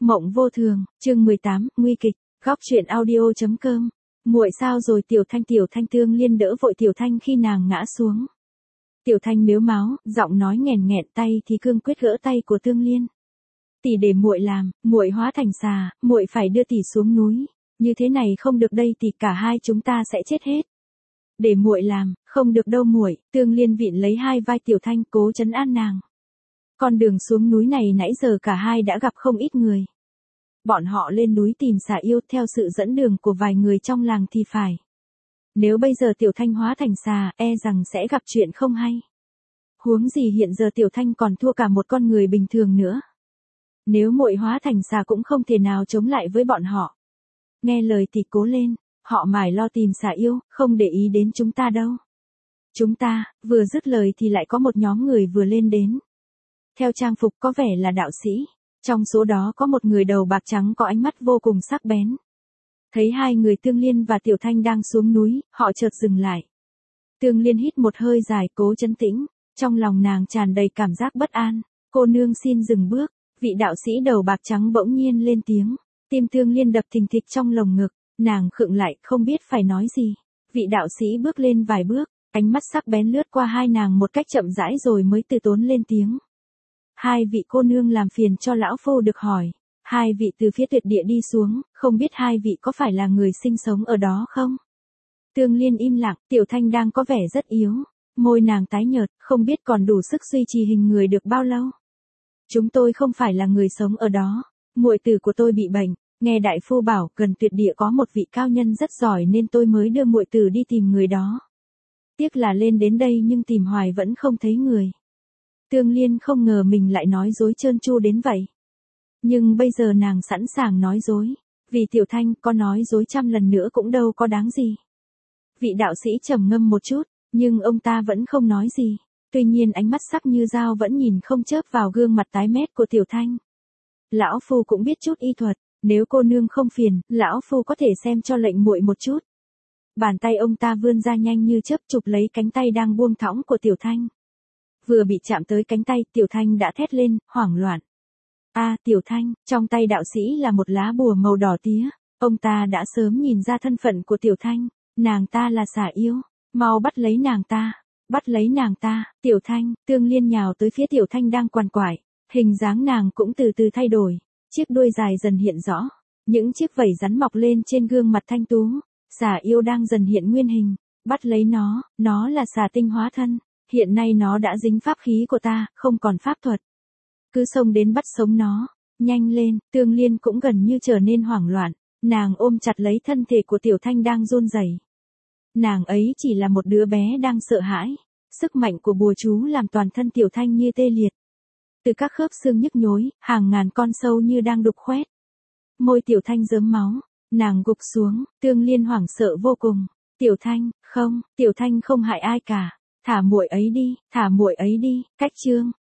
Mộng vô thường, chương 18, nguy kịch, góc truyện audio.com. Muội sao rồi Tiểu Thanh Tương Liên đỡ vội Tiểu Thanh khi nàng ngã xuống. Tiểu Thanh mếu máo, giọng nói nghẹn nghẹn, tay thì cương quyết gỡ tay của Tương Liên. Tỷ để muội làm, muội hóa thành xà, muội phải đưa tỷ xuống núi, như thế này không được đây thì cả hai chúng ta sẽ chết hết. Để muội làm, không được đâu muội. Tương Liên vịn lấy hai vai Tiểu Thanh cố trấn an nàng. Con đường xuống núi này nãy giờ cả hai đã gặp không ít người. Bọn họ lên núi tìm xà yêu theo sự dẫn đường của vài người trong làng thì phải. Nếu bây giờ Tiểu Thanh hóa thành xà, e rằng sẽ gặp chuyện không hay. Huống gì hiện giờ Tiểu Thanh còn thua cả một con người bình thường nữa. Nếu muội hóa thành xà cũng không thể nào chống lại với bọn họ. Nghe lời thì cố lên, họ mải lo tìm xà yêu, không để ý đến chúng ta đâu. Chúng ta, vừa dứt lời thì lại có một nhóm người vừa lên đến. Theo trang phục có vẻ là đạo sĩ. Trong số đó có một người đầu bạc trắng có ánh mắt vô cùng sắc bén. Thấy hai người Tương Liên và Tiểu Thanh đang xuống núi, họ chợt dừng lại. Tương Liên hít một hơi dài cố trấn tĩnh, trong lòng nàng tràn đầy cảm giác bất an. Cô nương xin dừng bước, vị đạo sĩ đầu bạc trắng bỗng nhiên lên tiếng. Tim Tương Liên đập thình thịch trong lồng ngực, nàng khựng lại không biết phải nói gì. Vị đạo sĩ bước lên vài bước, ánh mắt sắc bén lướt qua hai nàng một cách chậm rãi rồi mới từ tốn lên tiếng. Hai vị cô nương làm phiền cho lão phu được hỏi. Hai vị từ phía tuyệt địa đi xuống, không biết hai vị có phải là người sinh sống ở đó không? Tương Liên im lặng, Tiểu Thanh đang có vẻ rất yếu. Môi nàng tái nhợt, không biết còn đủ sức duy trì hình người được bao lâu. Chúng tôi không phải là người sống ở đó. Muội tử của tôi bị bệnh, nghe đại phu bảo gần tuyệt địa có một vị cao nhân rất giỏi nên tôi mới đưa muội tử đi tìm người đó. Tiếc là lên đến đây nhưng tìm hoài vẫn không thấy người. Tương Liên không ngờ mình lại nói dối trơn tru đến vậy. Nhưng bây giờ nàng sẵn sàng nói dối. Vì Tiểu Thanh có nói dối 100 lần nữa cũng đâu có đáng gì. Vị đạo sĩ trầm ngâm một chút, nhưng ông ta vẫn không nói gì. Tuy nhiên ánh mắt sắc như dao vẫn nhìn không chớp vào gương mặt tái mét của Tiểu Thanh. Lão phu cũng biết chút y thuật, nếu cô nương không phiền, lão phu có thể xem cho lệnh muội một chút. Bàn tay ông ta vươn ra nhanh như chớp chụp lấy cánh tay đang buông thõng của Tiểu Thanh. Vừa bị chạm tới cánh tay, Tiểu Thanh đã thét lên, hoảng loạn. Tiểu Thanh, trong tay đạo sĩ là một lá bùa màu đỏ tía. Ông ta đã sớm nhìn ra thân phận của Tiểu Thanh. Nàng ta là xà yêu. Mau bắt lấy nàng ta. Bắt lấy nàng ta. Tiểu Thanh, Tương Liên nhào tới phía Tiểu Thanh đang quằn quại. Hình dáng nàng cũng từ từ thay đổi. Chiếc đuôi dài dần hiện rõ. Những chiếc vảy rắn mọc lên trên gương mặt thanh tú. Xà yêu đang dần hiện nguyên hình. Bắt lấy nó là xà tinh hóa thân. Hiện nay nó đã dính pháp khí của ta, không còn pháp thuật. Cứ xông đến bắt sống nó. Nhanh lên, Tương Liên cũng gần như trở nên hoảng loạn. Nàng ôm chặt lấy thân thể của Tiểu Thanh đang run rẩy. Nàng ấy chỉ là một đứa bé đang sợ hãi. Sức mạnh của bùa chú làm toàn thân Tiểu Thanh như tê liệt. Từ các khớp xương nhức nhối, hàng ngàn con sâu như đang đục khoét. Môi Tiểu Thanh rớm máu. Nàng gục xuống, Tương Liên hoảng sợ vô cùng. Tiểu Thanh không hại ai cả. Thả muội ấy đi, cách chương.